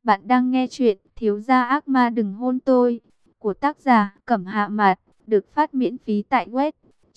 Bạn đang nghe chuyện Thiếu gia ác ma đừng hôn tôi của tác giả Cẩm Hạ Mạt, được phát miễn phí tại web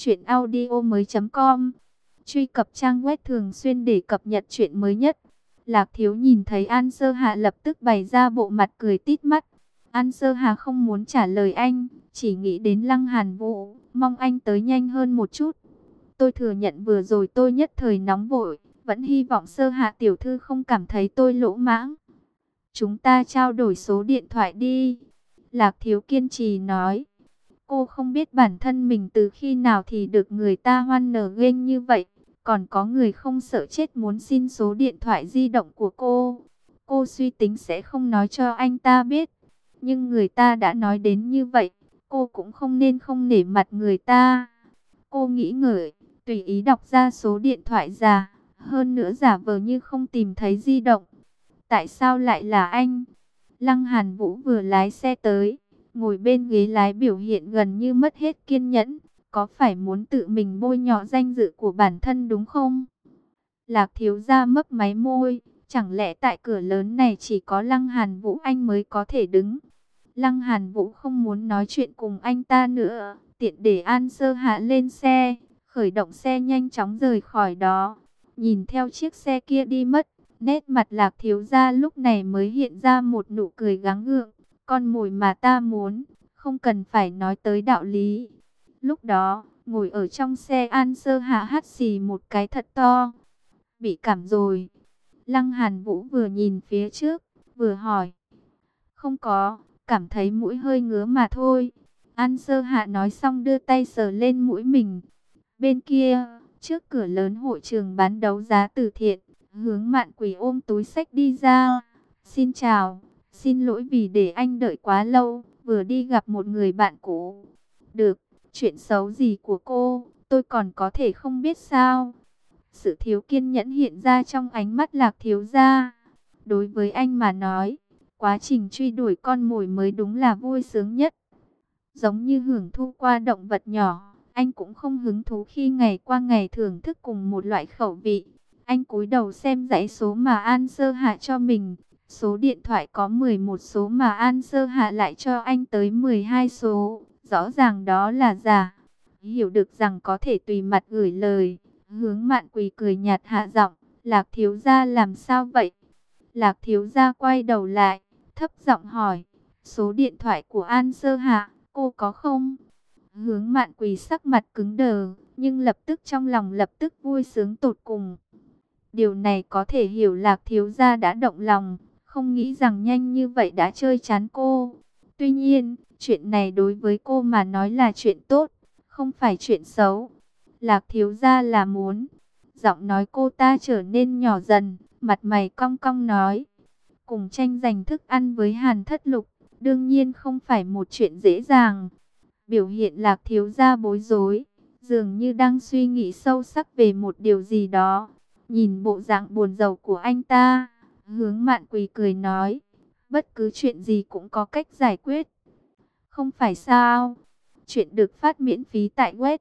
truyệnaudiomoi.com. Truy cập trang web thường xuyên để cập nhật chuyện mới nhất. Lạc Thiếu nhìn thấy An Sơ Hạ lập tức bày ra bộ mặt cười tít mắt. An Sơ Hạ không muốn trả lời anh, chỉ nghĩ đến Lăng Hàn Vũ, mong anh tới nhanh hơn một chút. Tôi thừa nhận vừa rồi tôi nhất thời nóng vội, vẫn hy vọng Sơ Hạ tiểu thư không cảm thấy tôi lỗ mãng. Chúng ta trao đổi số điện thoại đi. Lạc Thiếu kiên trì nói. Cô không biết bản thân mình từ khi nào thì được người ta hoan nở ghênh như vậy. Còn có người không sợ chết muốn xin số điện thoại di động của cô. Cô suy tính sẽ không nói cho anh ta biết. Nhưng người ta đã nói đến như vậy. Cô cũng không nên không nể mặt người ta. Cô nghĩ ngợi, tùy ý đọc ra số điện thoại giả. Hơn nữa giả vờ như không tìm thấy di động. Tại sao lại là anh? Lăng Hàn Vũ vừa lái xe tới, ngồi bên ghế lái biểu hiện gần như mất hết kiên nhẫn. Có phải muốn tự mình bôi nhọ danh dự của bản thân đúng không? Lạc Thiếu gia mấp máy môi, chẳng lẽ tại cửa lớn này chỉ có Lăng Hàn Vũ anh mới có thể đứng? Lăng Hàn Vũ không muốn nói chuyện cùng anh ta nữa, tiện để An Sơ Hạ lên xe, khởi động xe nhanh chóng rời khỏi đó. Nhìn theo chiếc xe kia đi mất, nét mặt Lạc Thiếu gia lúc này mới hiện ra một nụ cười gắng gượng. Con mồi mà ta muốn, không cần phải nói tới đạo lý. Lúc đó, ngồi ở trong xe An Sơ Hạ hắt xì một cái thật to. Bị cảm rồi. Lăng Hàn Vũ vừa nhìn phía trước, vừa hỏi. Không có, cảm thấy mũi hơi ngứa mà thôi. An Sơ Hạ nói xong đưa tay sờ lên mũi mình. Bên kia, trước cửa lớn hội trường bán đấu giá từ thiện, Hướng Mạn Quỳ ôm túi xách đi ra. Xin chào, xin lỗi vì để anh đợi quá lâu, vừa đi gặp một người bạn cũ. Được, chuyện xấu gì của cô, tôi còn có thể không biết sao? Sự thiếu kiên nhẫn hiện ra trong ánh mắt Lạc Thiếu gia. Đối với anh mà nói, quá trình truy đuổi con mồi mới đúng là vui sướng nhất. Giống như hưởng thụ qua động vật nhỏ, anh cũng không hứng thú khi ngày qua ngày thưởng thức cùng một loại khẩu vị. Anh cúi đầu xem dãy số mà An Sơ Hạ cho mình. Số điện thoại có 11 số mà An Sơ Hạ lại cho anh tới 12 số. Rõ ràng đó là giả. Hiểu được rằng có thể tùy mặt gửi lời. Hướng Mạn Quỳ cười nhạt hạ giọng. Lạc Thiếu gia làm sao vậy? Lạc Thiếu gia quay đầu lại, thấp giọng hỏi. Số điện thoại của An Sơ Hạ, cô có không? Hướng Mạn Quỳ sắc mặt cứng đờ, nhưng lập tức trong lòng lập tức vui sướng tột cùng. Điều này có thể hiểu Lạc Thiếu gia đã động lòng, không nghĩ rằng nhanh như vậy đã chơi chán cô. Tuy nhiên, chuyện này đối với cô mà nói là chuyện tốt, không phải chuyện xấu. Lạc Thiếu gia là muốn. Giọng nói cô ta trở nên nhỏ dần, mặt mày cong cong nói. Cùng tranh giành thức ăn với Hàn Thất Lục, đương nhiên không phải một chuyện dễ dàng. Biểu hiện Lạc Thiếu gia bối rối, dường như đang suy nghĩ sâu sắc về một điều gì đó. Nhìn bộ dạng buồn rầu của anh ta, Hướng Mạn Quỳ cười nói, bất cứ chuyện gì cũng có cách giải quyết. Không phải sao? Chuyện được phát miễn phí tại web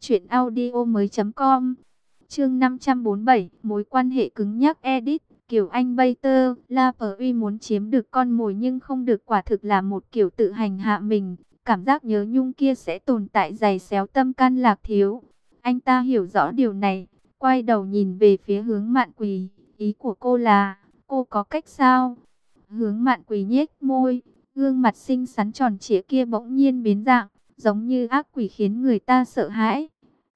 truyệnaudiomoi.com. Chương 547, mối quan hệ cứng nhắc edit. Kiều Anh Bater, La Uy muốn chiếm được con mồi nhưng không được, quả thực là một kiểu tự hành hạ mình. Cảm giác nhớ nhung kia sẽ tồn tại giày xéo tâm can Lạc Thiếu. Anh ta hiểu rõ điều này, quay đầu nhìn về phía Hướng Mạn Quỳ. Ý của cô là, cô có cách sao? Hướng Mạn Quỳ nhếch môi, gương mặt xinh xắn tròn trịa kia bỗng nhiên biến dạng, giống như ác quỷ khiến người ta sợ hãi.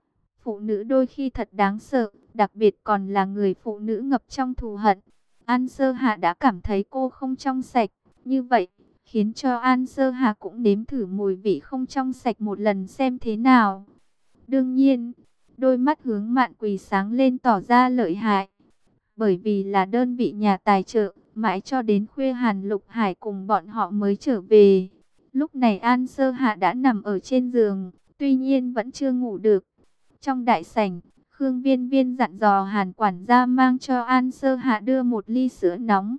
Phụ nữ đôi khi thật đáng sợ, đặc biệt còn là người phụ nữ ngập trong thù hận. An Sơ Hạ đã cảm thấy cô không trong sạch, như vậy, khiến cho An Sơ Hạ cũng nếm thử mùi vị không trong sạch một lần xem thế nào. Đương nhiên, đôi mắt Hướng Mạn Quỳ sáng lên tỏ ra lợi hại. Bởi vì là đơn vị nhà tài trợ, mãi cho đến khuya Hàn Lục Hải cùng bọn họ mới trở về. Lúc này An Sơ Hạ đã nằm ở trên giường, tuy nhiên vẫn chưa ngủ được. Trong đại sảnh, Khương Viên Viên dặn dò Hàn quản gia mang cho An Sơ Hạ đưa một ly sữa nóng.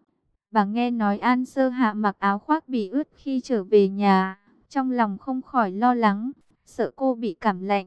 Bà nghe nói An Sơ Hạ mặc áo khoác bị ướt khi trở về nhà, trong lòng không khỏi lo lắng, sợ cô bị cảm lạnh.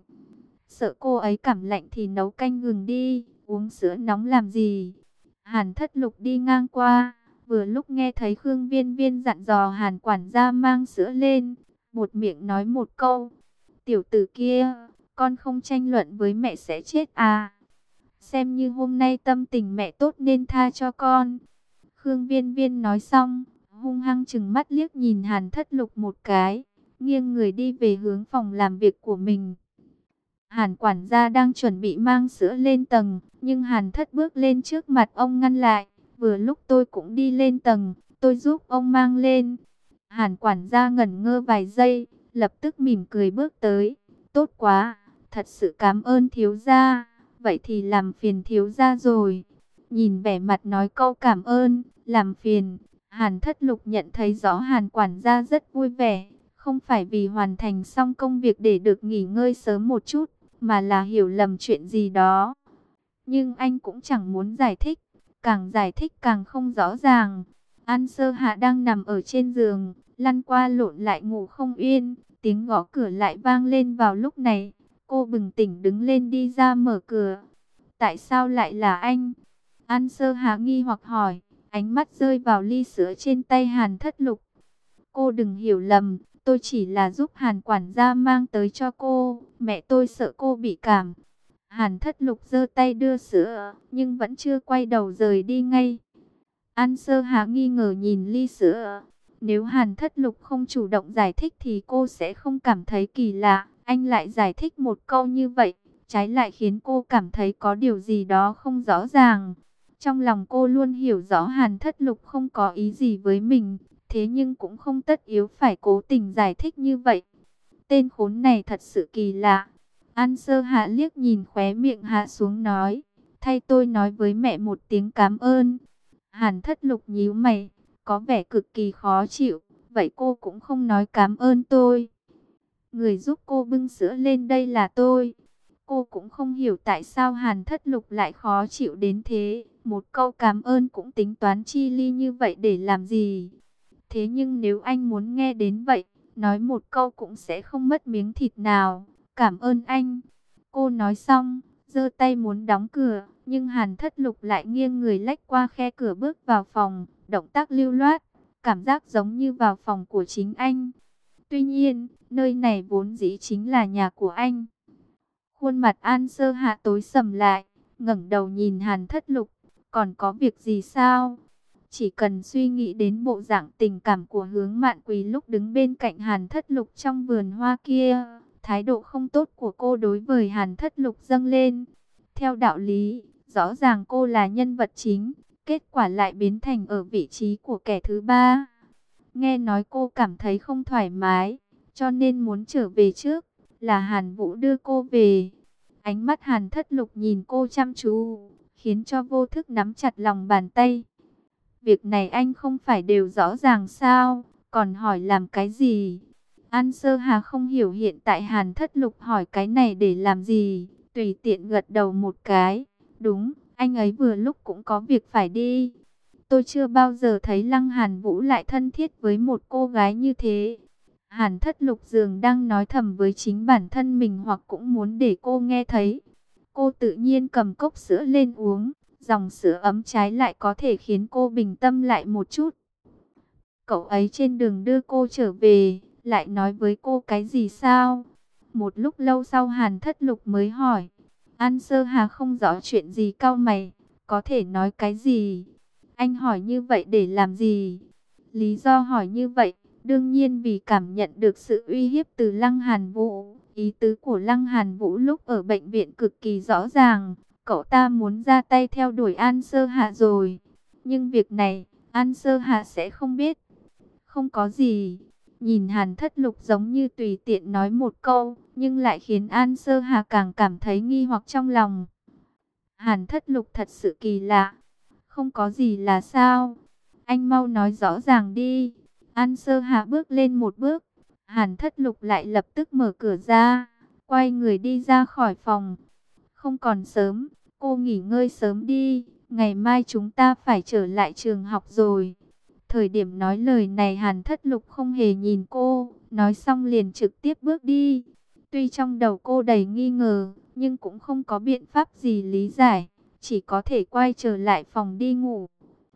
Sợ cô ấy cảm lạnh thì nấu canh gừng đi, uống sữa nóng làm gì? Hàn Thất Lục đi ngang qua, Vừa lúc nghe thấy Khương Viên Viên dặn dò Hàn quản gia mang sữa lên, một miệng nói một câu: tiểu tử kia, con không tranh luận với mẹ sẽ chết à. Xem như hôm nay tâm tình mẹ tốt nên tha cho con. Khương Viên Viên nói xong, hung hăng trừng mắt liếc nhìn Hàn Thất Lục một cái, nghiêng người đi về hướng phòng làm việc của mình. Hàn quản gia đang chuẩn bị mang sữa lên tầng, nhưng Hàn Thất bước lên trước mặt ông ngăn lại. Vừa lúc tôi cũng đi lên tầng, tôi giúp ông mang lên. Hàn quản gia ngẩn ngơ vài giây, lập tức mỉm cười bước tới. Tốt quá, thật sự cảm ơn thiếu gia. Vậy thì làm phiền thiếu gia rồi. Nhìn vẻ mặt nói câu cảm ơn, làm phiền, Hàn Thất Lục nhận thấy rõ Hàn quản gia rất vui vẻ. Không phải vì hoàn thành xong công việc để được nghỉ ngơi sớm một chút, mà là hiểu lầm chuyện gì đó. Nhưng anh cũng chẳng muốn giải thích, càng giải thích càng không rõ ràng. An Sơ Hạ đang nằm ở trên giường, lăn qua lộn lại ngủ không yên, tiếng gõ cửa lại vang lên vào lúc này. Cô bừng tỉnh đứng lên đi ra mở cửa. Tại sao lại là anh? An Sơ Hạ nghi hoặc hỏi, ánh mắt rơi vào ly sữa trên tay Hàn Thất Lục. Cô đừng hiểu lầm, tôi chỉ là giúp Hàn quản gia mang tới cho cô, mẹ tôi sợ cô bị cảm. Hàn Thất Lục giơ tay đưa sữa, nhưng vẫn chưa quay đầu rời đi ngay. An Sơ Hà nghi ngờ nhìn ly sữa. Nếu Hàn Thất Lục không chủ động giải thích thì cô sẽ không cảm thấy kỳ lạ. Anh lại giải thích một câu như vậy, trái lại khiến cô cảm thấy có điều gì đó không rõ ràng. Trong lòng cô luôn hiểu rõ Hàn Thất Lục không có ý gì với mình, thế nhưng cũng không tất yếu phải cố tình giải thích như vậy. Tên khốn này thật sự kỳ lạ. An Sơ Hạ liếc nhìn khóe miệng hạ xuống nói, thay tôi nói với mẹ một tiếng cảm ơn. Hàn Thất Lục nhíu mày, có vẻ cực kỳ khó chịu, vậy cô cũng không nói cảm ơn tôi. Người giúp cô bưng sữa lên đây là tôi. Cô cũng không hiểu tại sao Hàn Thất Lục lại khó chịu đến thế, một câu cảm ơn cũng tính toán chi ly như vậy để làm gì. Thế nhưng nếu anh muốn nghe đến vậy, nói một câu cũng sẽ không mất miếng thịt nào. Cảm ơn anh. Cô nói xong, giơ tay muốn đóng cửa, nhưng Hàn Thất Lục lại nghiêng người lách qua khe cửa bước vào phòng, động tác lưu loát, cảm giác giống như vào phòng của chính anh. Tuy nhiên, nơi này vốn dĩ chính là nhà của anh. Khuôn mặt An Sơ Hạ tối sầm lại, ngẩng đầu nhìn Hàn Thất Lục, còn có việc gì sao? Chỉ cần suy nghĩ đến bộ dạng tình cảm của Hướng Mạn Quỳ lúc đứng bên cạnh Hàn Thất Lục trong vườn hoa kia, thái độ không tốt của cô đối với Hàn Thất Lục dâng lên. Theo đạo lý, rõ ràng cô là nhân vật chính, kết quả lại biến thành ở vị trí của kẻ thứ ba. Nghe nói cô cảm thấy không thoải mái, cho nên muốn trở về trước, là Hàn Vũ đưa cô về. Ánh mắt Hàn Thất Lục nhìn cô chăm chú, khiến cho vô thức nắm chặt lòng bàn tay. Việc này anh không phải đều rõ ràng sao, còn hỏi làm cái gì? An Sơ Hà không hiểu hiện tại Hàn Thất Lục hỏi cái này để làm gì, tùy tiện gật đầu một cái. Đúng, anh ấy vừa lúc cũng có việc phải đi. Tôi chưa bao giờ thấy Lăng Hàn Vũ lại thân thiết với một cô gái như thế. Hàn Thất Lục dường đang nói thầm với chính bản thân mình hoặc cũng muốn để cô nghe thấy. Cô tự nhiên cầm cốc sữa lên uống. Dòng sữa ấm trái lại có thể khiến cô bình tâm lại một chút. Cậu ấy trên đường đưa cô trở về, lại nói với cô cái gì sao? Một lúc lâu sau Hàn Thất Lục mới hỏi. An Sơ Hà không rõ chuyện gì cau mày, có thể nói cái gì? Anh hỏi như vậy để làm gì? Lý do hỏi như vậy, đương nhiên vì cảm nhận được sự uy hiếp từ Lăng Hàn Vũ. Ý tứ của Lăng Hàn Vũ lúc ở bệnh viện cực kỳ rõ ràng. Cậu ta muốn ra tay theo đuổi An Sơ Hạ rồi. Nhưng việc này, An Sơ Hạ sẽ không biết. Không có gì. Nhìn Hàn Thất Lục giống như tùy tiện nói một câu, nhưng lại khiến An Sơ Hạ càng cảm thấy nghi hoặc trong lòng. Hàn Thất Lục thật sự kỳ lạ. Không có gì là sao? Anh mau nói rõ ràng đi. An Sơ Hạ bước lên một bước. Hàn Thất Lục lại lập tức mở cửa ra, quay người đi ra khỏi phòng. Không còn sớm, cô nghỉ ngơi sớm đi, ngày mai chúng ta phải trở lại trường học rồi. Thời điểm nói lời này Hàn Thất Lục không hề nhìn cô, nói xong liền trực tiếp bước đi. Tuy trong đầu cô đầy nghi ngờ, nhưng cũng không có biện pháp gì lý giải, chỉ có thể quay trở lại phòng đi ngủ.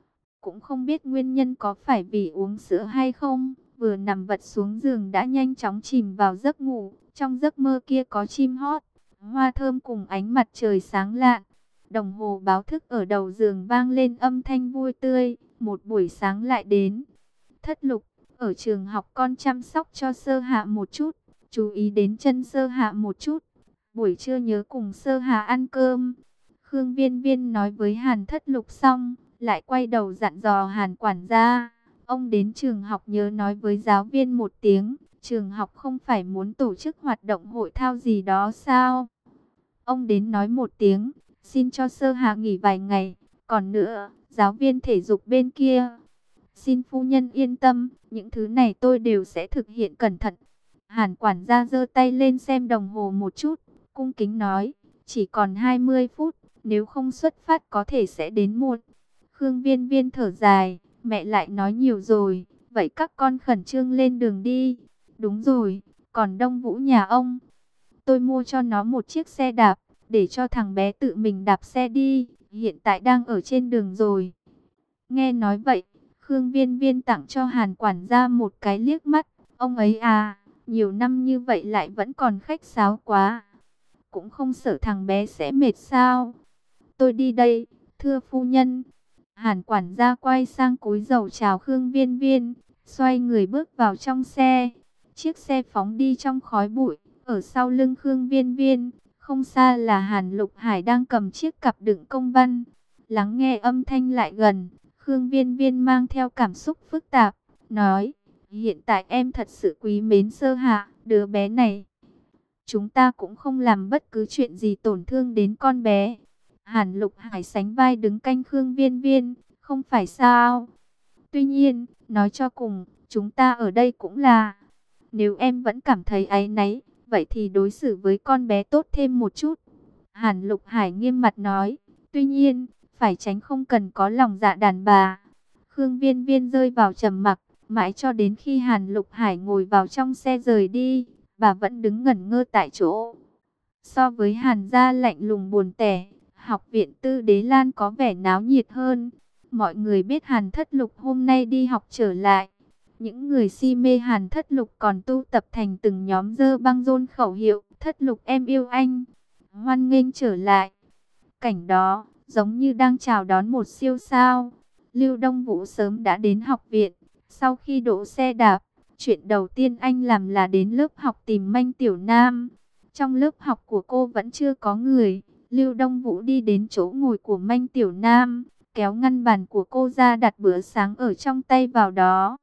cũng không biết nguyên nhân có phải vì uống sữa hay không. Vừa nằm vật xuống giường đã nhanh chóng chìm vào giấc ngủ. Trong giấc mơ kia có chim hót, hoa thơm cùng ánh mặt trời sáng lạn. Đồng hồ báo thức ở đầu giường vang lên âm thanh vui tươi. Một buổi sáng lại đến. Thất Lục, ở trường học con chăm sóc cho Sơ Hạ một chút, chú ý đến chân Sơ Hạ một chút. Buổi trưa nhớ cùng Sơ Hạ ăn cơm. Khương Viên Viên nói với Hàn Thất Lục xong, lại quay đầu dặn dò Hàn quản gia. Ông đến trường học nhớ nói với giáo viên một tiếng, trường học không phải muốn tổ chức hoạt động hội thao gì đó sao? Ông đến nói một tiếng, xin cho Sơ Hạ nghỉ vài ngày. Còn nữa, giáo viên thể dục bên kia, xin phu nhân yên tâm, những thứ này tôi đều sẽ thực hiện cẩn thận. Hàn quản gia giơ tay lên xem đồng hồ một chút, cung kính nói, chỉ còn 20 phút, nếu không xuất phát có thể sẽ đến muộn. Khương Viên Viên thở dài, mẹ lại nói nhiều rồi, vậy các con khẩn trương lên đường đi. Đúng rồi, còn Đông Vũ nhà ông, tôi mua cho nó một chiếc xe đạp, để cho thằng bé tự mình đạp xe đi, hiện tại đang ở trên đường rồi. Nghe nói vậy, Khương Viên Viên tặng cho Hàn quản gia một cái liếc mắt, ông ấy à, nhiều năm như vậy lại vẫn còn khách sáo quá. Cũng không sợ thằng bé sẽ mệt sao? Tôi đi đây, thưa phu nhân. Hàn quản gia quay sang cúi đầu chào Khương Viên Viên, xoay người bước vào trong xe. Chiếc xe phóng đi trong khói bụi, ở sau lưng Khương Viên Viên, không xa là Hàn Lục Hải đang cầm chiếc cặp đựng công văn. Lắng nghe âm thanh lại gần, Khương Viên Viên mang theo cảm xúc phức tạp, nói, hiện tại em thật sự quý mến Sơ Hạ, đứa bé này. Chúng ta cũng không làm bất cứ chuyện gì tổn thương đến con bé. Hàn Lục Hải sánh vai đứng canh Khương Viên Viên, không phải sao? Tuy nhiên, nói cho cùng, chúng ta ở đây cũng là, nếu em vẫn cảm thấy áy náy, vậy thì đối xử với con bé tốt thêm một chút. Hàn Lục Hải nghiêm mặt nói, tuy nhiên, phải tránh không cần có lòng dạ đàn bà. Khương Viên Viên rơi vào trầm mặc, mãi cho đến khi Hàn Lục Hải ngồi vào trong xe rời đi, bà vẫn đứng ngẩn ngơ tại chỗ. So với Hàn gia lạnh lùng buồn tẻ, học viện Tư Đế Lan có vẻ náo nhiệt hơn. Mọi người biết Hàn Thất Lục hôm nay đi học trở lại. Những người si mê Hàn Thất Lục còn tu tập thành từng nhóm dơ băng rôn khẩu hiệu, Thất Lục em yêu anh, hoan nghênh trở lại. Cảnh đó giống như đang chào đón một siêu sao. Lưu Đông Vũ sớm đã đến học viện. Sau khi đỗ xe đạp, chuyện đầu tiên anh làm là đến lớp học tìm Manh Tiểu Nam. Trong lớp học của cô vẫn chưa có người. Lưu Đông Vũ đi đến chỗ ngồi của Manh Tiểu Nam, kéo ngăn bàn của cô ra đặt bữa sáng ở trong tay vào đó.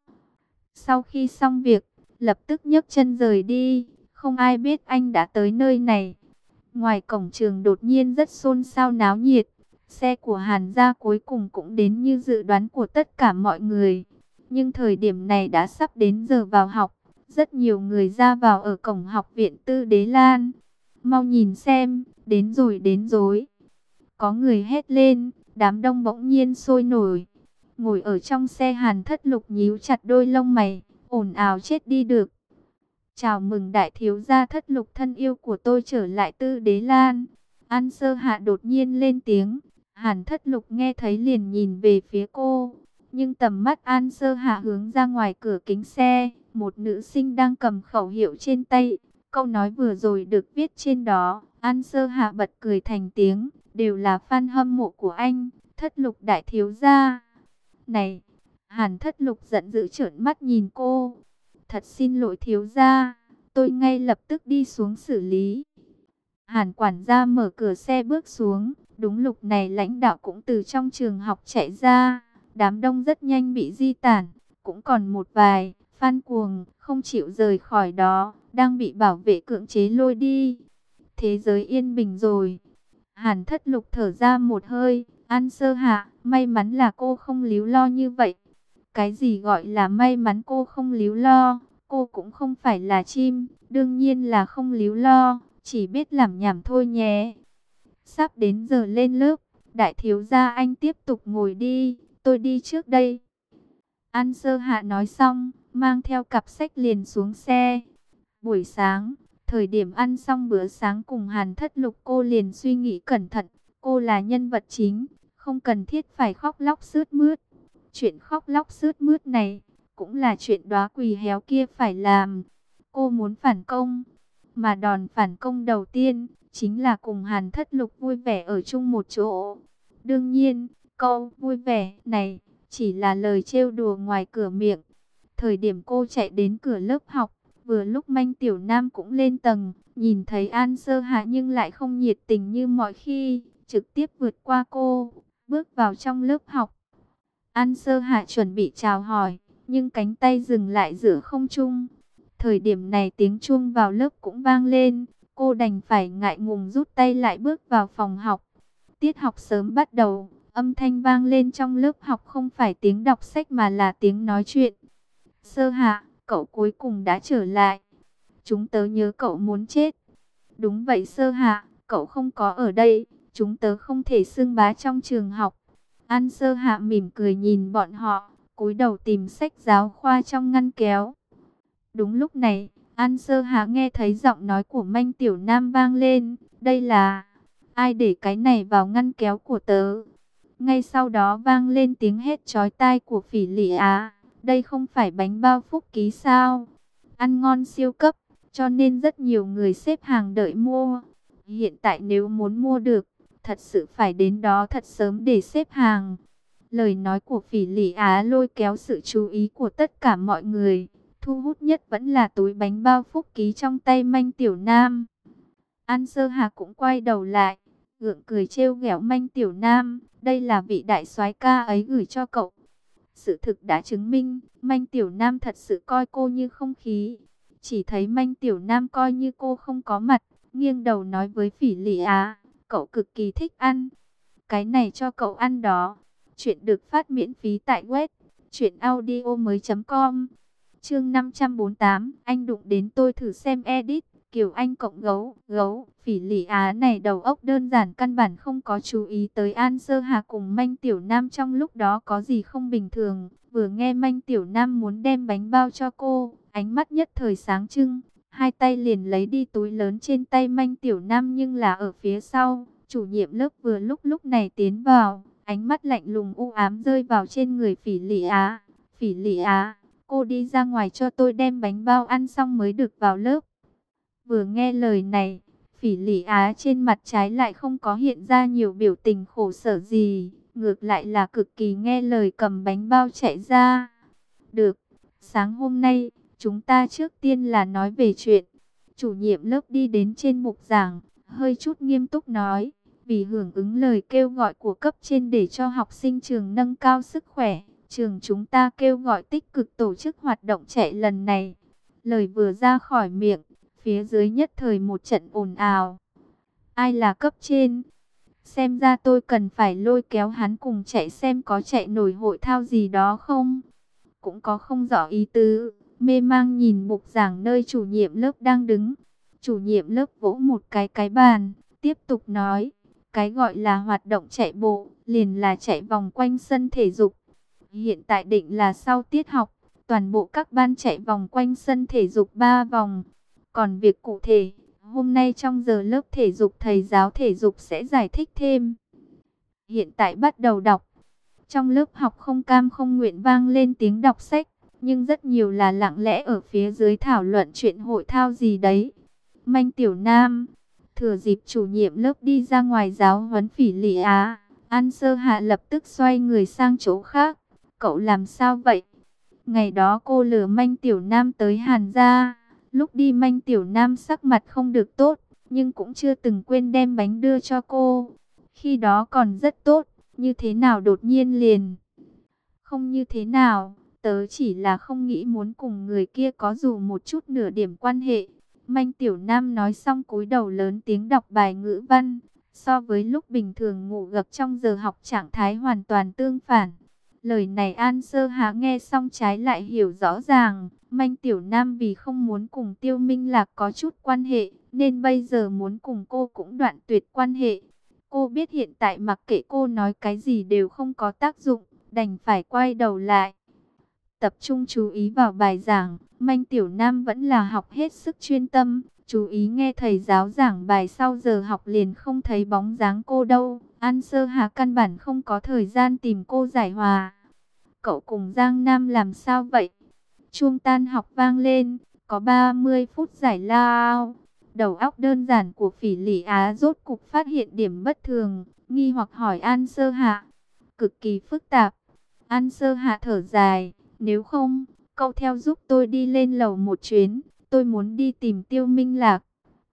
Sau khi xong việc, lập tức nhấc chân rời đi. Không ai biết anh đã tới nơi này. Ngoài cổng trường đột nhiên rất xôn xao náo nhiệt. Xe của Hàn gia cuối cùng cũng đến như dự đoán của tất cả mọi người. Nhưng thời điểm này đã sắp đến giờ vào học. Rất nhiều người ra vào ở cổng học viện Tư Đế Lan. Mau nhìn xem, đến rồi đến rồi. Có người hét lên, đám đông bỗng nhiên sôi nổi. Ngồi ở trong xe Hàn Thất Lục nhíu chặt đôi lông mày, ồn ào chết đi được. Chào mừng đại thiếu gia Thất Lục thân yêu của tôi trở lại Tư Đế Lan. An Sơ Hạ đột nhiên lên tiếng. Hàn Thất Lục nghe thấy liền nhìn về phía cô. Nhưng tầm mắt An Sơ Hạ hướng ra ngoài cửa kính xe. Một nữ sinh đang cầm khẩu hiệu trên tay. Câu nói vừa rồi được viết trên đó. An Sơ Hạ bật cười thành tiếng. Đều là fan hâm mộ của anh, Thất Lục đại thiếu gia. Này! Hàn Thất Lục giận dữ trợn mắt nhìn cô. Thật xin lỗi thiếu gia, tôi ngay lập tức đi xuống xử lý. Hàn quản gia mở cửa xe bước xuống. Đúng lúc này lãnh đạo cũng từ trong trường học chạy ra. Đám đông rất nhanh bị di tản. Cũng còn một vài fan cuồng không chịu rời khỏi đó, đang bị bảo vệ cưỡng chế lôi đi. Thế giới yên bình rồi. Hàn Thất Lục thở ra một hơi. An Sơ Hạ, may mắn là cô không líu lo như vậy. Cái gì gọi là may mắn cô không líu lo? Cô cũng không phải là chim, đương nhiên là không líu lo, chỉ biết làm nhảm thôi nhé. Sắp đến giờ lên lớp, đại thiếu gia anh tiếp tục ngồi đi, tôi đi trước đây. An Sơ Hạ nói xong, mang theo cặp sách liền xuống xe. Buổi sáng, thời điểm ăn xong bữa sáng cùng Hàn Thất Lục, cô liền suy nghĩ cẩn thận. Cô là nhân vật chính, không cần thiết phải khóc lóc sướt mướt. Chuyện khóc lóc sướt mướt này, cũng là chuyện đóa quỳ héo kia phải làm. Cô muốn phản công, mà đòn phản công đầu tiên chính là cùng Hàn Thất Lục vui vẻ ở chung một chỗ. Đương nhiên, câu vui vẻ này chỉ là lời trêu đùa ngoài cửa miệng. Thời điểm cô chạy đến cửa lớp học, vừa lúc Manh Tiểu Nam cũng lên tầng, nhìn thấy An Sơ Hạ nhưng lại không nhiệt tình như mọi khi, trực tiếp vượt qua cô, bước vào trong lớp học. An Sơ Hạ chuẩn bị chào hỏi, nhưng cánh tay dừng lại giữa không trung. Thời điểm này tiếng chuông vào lớp cũng vang lên, cô đành phải ngại ngùng rút tay lại bước vào phòng học. Tiết học sớm bắt đầu, âm thanh vang lên trong lớp học không phải tiếng đọc sách mà là tiếng nói chuyện. Sơ Hạ, cậu cuối cùng đã trở lại. Chúng tớ nhớ cậu muốn chết. Đúng vậy Sơ Hạ, cậu không có ở đây, chúng tớ không thể xưng bá trong trường học. An Sơ Hạ mỉm cười nhìn bọn họ, cúi đầu tìm sách giáo khoa trong ngăn kéo. Đúng lúc này, An Sơ Hạ nghe thấy giọng nói của Manh Tiểu Nam vang lên. Đây là... ai để cái này vào ngăn kéo của tớ? Ngay sau đó vang lên tiếng hét chói tai của Phỉ Lị Á. Đây không phải bánh bao Phúc Ký sao? Ăn ngon siêu cấp, cho nên rất nhiều người xếp hàng đợi mua. Hiện tại nếu muốn mua được, thật sự phải đến đó thật sớm để xếp hàng. Lời nói của Phỉ Lị Á lôi kéo sự chú ý của tất cả mọi người. Thu hút nhất vẫn là túi bánh bao Phúc Ký trong tay Manh Tiểu Nam. An Sơ Hà cũng quay đầu lại, gượng cười trêu ghẹo Manh Tiểu Nam. Đây là vị đại soái ca ấy gửi cho cậu. Sự thực đã chứng minh, Manh Tiểu Nam thật sự coi cô như không khí. Chỉ thấy Manh Tiểu Nam coi như cô không có mặt, nghiêng đầu nói với Phỉ Lị Á, cậu cực kỳ thích ăn. Cái này cho cậu ăn đó. Chuyện được phát miễn phí tại web truyệnaudiomoi.com. Chương 548, anh đụng đến tôi thử xem edit. Kiều Anh cộng gấu, Phỉ Lị Á này đầu óc đơn giản căn bản không có chú ý tới An Sơ Hà cùng Manh Tiểu Nam trong lúc đó có gì không bình thường. Vừa nghe Manh Tiểu Nam muốn đem bánh bao cho cô, ánh mắt nhất thời sáng trưng, hai tay liền lấy đi túi lớn trên tay Manh Tiểu Nam nhưng là ở phía sau. Chủ nhiệm lớp vừa lúc này tiến vào, ánh mắt lạnh lùng u ám rơi vào trên người Phỉ Lị Á. Phỉ Lị Á, cô đi ra ngoài cho tôi đem bánh bao ăn xong mới được vào lớp. Vừa nghe lời này, Phỉ Lị Á trên mặt trái lại không có hiện ra nhiều biểu tình khổ sở gì, ngược lại là cực kỳ nghe lời cầm bánh bao chạy ra. Được, sáng hôm nay, chúng ta trước tiên là nói về chuyện. Chủ nhiệm lớp đi đến trên bục giảng, hơi chút nghiêm túc nói, vì hưởng ứng lời kêu gọi của cấp trên để cho học sinh trường nâng cao sức khỏe, trường chúng ta kêu gọi tích cực tổ chức hoạt động chạy lần này. Lời vừa ra khỏi miệng, phía dưới nhất thời một trận ồn ào. Ai là cấp trên? Xem ra tôi cần phải lôi kéo hắn cùng chạy xem có chạy nổi hội thao gì đó không? Cũng có không rõ ý tứ, mê mang nhìn bục giảng nơi chủ nhiệm lớp đang đứng. Chủ nhiệm lớp vỗ một cái bàn, tiếp tục nói, cái gọi là hoạt động chạy bộ, liền là chạy vòng quanh sân thể dục. Hiện tại định là sau tiết học, toàn bộ các ban chạy vòng quanh sân thể dục 3 vòng. Còn việc cụ thể, hôm nay trong giờ lớp thể dục thầy giáo thể dục sẽ giải thích thêm. Hiện tại bắt đầu đọc. Trong lớp học không cam không nguyện vang lên tiếng đọc sách, nhưng rất nhiều là lặng lẽ ở phía dưới thảo luận chuyện hội thao gì đấy. Manh Tiểu Nam, thừa dịp chủ nhiệm lớp đi ra ngoài giáo huấn Phỉ Lị Á, An Sơ Hạ lập tức xoay người sang chỗ khác. Cậu làm sao vậy? Ngày đó cô lừa Manh Tiểu Nam tới Hàn gia. Lúc đi Manh Tiểu Nam sắc mặt không được tốt, nhưng cũng chưa từng quên đem bánh đưa cho cô. Khi đó còn rất tốt, như thế nào đột nhiên liền? Không như thế nào, tớ chỉ là không nghĩ muốn cùng người kia có dù một chút nửa điểm quan hệ. Manh Tiểu Nam nói xong cúi đầu lớn tiếng đọc bài ngữ văn. So với lúc bình thường ngủ gật trong giờ học trạng thái hoàn toàn tương phản. Lời này An Sơ Hạ nghe xong trái lại hiểu rõ ràng. Manh Tiểu Nam vì không muốn cùng Tiêu Minh Lạc có chút quan hệ, nên bây giờ muốn cùng cô cũng đoạn tuyệt quan hệ. Cô biết hiện tại mặc kệ cô nói cái gì đều không có tác dụng, đành phải quay đầu lại. Tập trung chú ý vào bài giảng, Manh Tiểu Nam vẫn là học hết sức chuyên tâm, chú ý nghe thầy giáo giảng bài sau giờ học liền không thấy bóng dáng cô đâu. An Sơ Hà căn bản không có thời gian tìm cô giải hòa. cậu cùng Giang Nam làm sao vậy? Chuông tan học vang lên, có 30 phút giải lao. Đầu óc đơn giản của Phỉ Lị Á rốt cục phát hiện điểm bất thường, nghi hoặc hỏi An Sơ Hạ. Cực kỳ phức tạp. An Sơ Hạ thở dài, nếu không, cậu theo giúp tôi đi lên lầu một chuyến, tôi muốn đi tìm Tiêu Minh Lạc.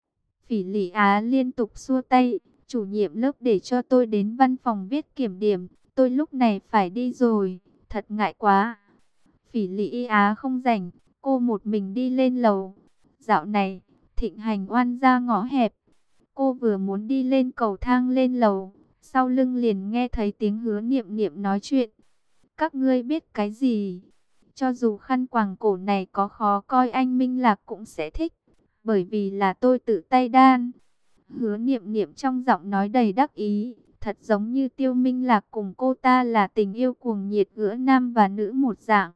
Phỉ Lị Á liên tục xua tay, chủ nhiệm lớp để cho tôi đến văn phòng viết kiểm điểm, tôi lúc này phải đi rồi, thật ngại quá. Phỉ Lị Á không rảnh, cô một mình đi lên lầu. Dạo này, thịnh hành oan ra ngõ hẹp. Cô vừa muốn đi lên cầu thang lên lầu, sau lưng liền nghe thấy tiếng Hứa Niệm Niệm nói chuyện. Các ngươi biết cái gì? Cho dù khăn quàng cổ này có khó coi anh Minh Lạc cũng sẽ thích, bởi vì là tôi tự tay đan. Hứa Niệm Niệm trong giọng nói đầy đắc ý, thật giống như Tiêu Minh Lạc cùng cô ta là tình yêu cuồng nhiệt giữa nam và nữ một dạng.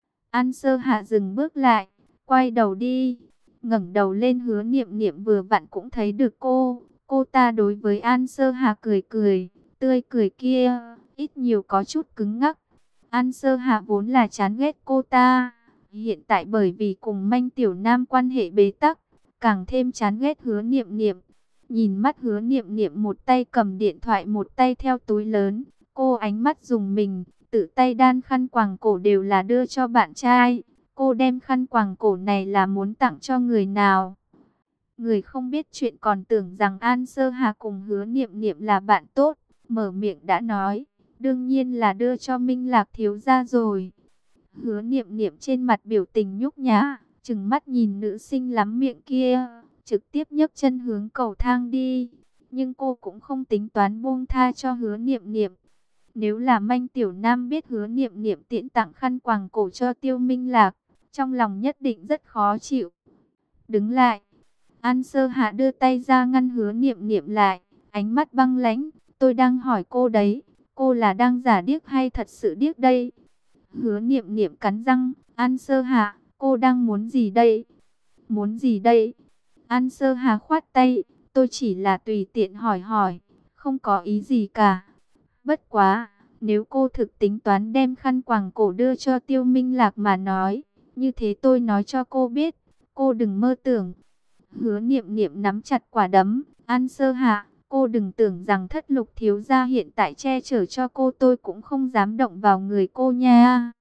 An Sơ Hạ dừng bước lại, quay đầu đi, ngẩng đầu lên. Hứa Niệm Niệm vừa vặn cũng thấy được cô. Cô ta đối với An Sơ Hạ cười cười, tươi cười kia, ít nhiều có chút cứng ngắc. An Sơ Hạ vốn là chán ghét cô ta, hiện tại bởi vì cùng Manh Tiểu Nam quan hệ bế tắc, càng thêm chán ghét Hứa Niệm Niệm. Nhìn mắt Hứa Niệm Niệm một tay cầm điện thoại một tay theo túi lớn, cô ánh mắt dùng mình, tự tay đan khăn quàng cổ đều là đưa cho bạn trai. Cô đem khăn quàng cổ này là muốn tặng cho người nào? Người không biết chuyện còn tưởng rằng An Sơ Hà cùng Hứa Niệm Niệm là bạn tốt, mở miệng đã nói, đương nhiên là đưa cho Minh Lạc thiếu gia rồi. Hứa Niệm Niệm trên mặt biểu tình nhút nhát, trừng mắt nhìn nữ sinh lắm miệng kia, trực tiếp nhấc chân hướng cầu thang đi. Nhưng cô cũng không tính toán buông tha cho Hứa Niệm Niệm. Nếu là Manh Tiểu Nam biết Hứa Niệm Niệm tiện tặng khăn quàng cổ cho Tiêu Minh Lạc, trong lòng nhất định rất khó chịu. Đứng lại. An Sơ Hạ đưa tay ra ngăn Hứa Niệm Niệm lại, ánh mắt băng lãnh. Tôi đang hỏi cô đấy, cô là đang giả điếc hay thật sự điếc đây? Hứa Niệm Niệm cắn răng. An Sơ Hạ, cô đang muốn gì đây? Muốn gì đây? An Sơ Hạ khoát tay. Tôi chỉ là tùy tiện hỏi hỏi, không có ý gì cả. Bất quá, nếu cô thực tính toán đem khăn quàng cổ đưa cho Tiêu Minh Lạc mà nói, như thế tôi nói cho cô biết, cô đừng mơ tưởng. Hứa Niệm Niệm nắm chặt quả đấm. An Sơ Hạ, cô đừng tưởng rằng Thất Lục thiếu gia hiện tại che chở cho cô, tôi cũng không dám động vào người cô nha.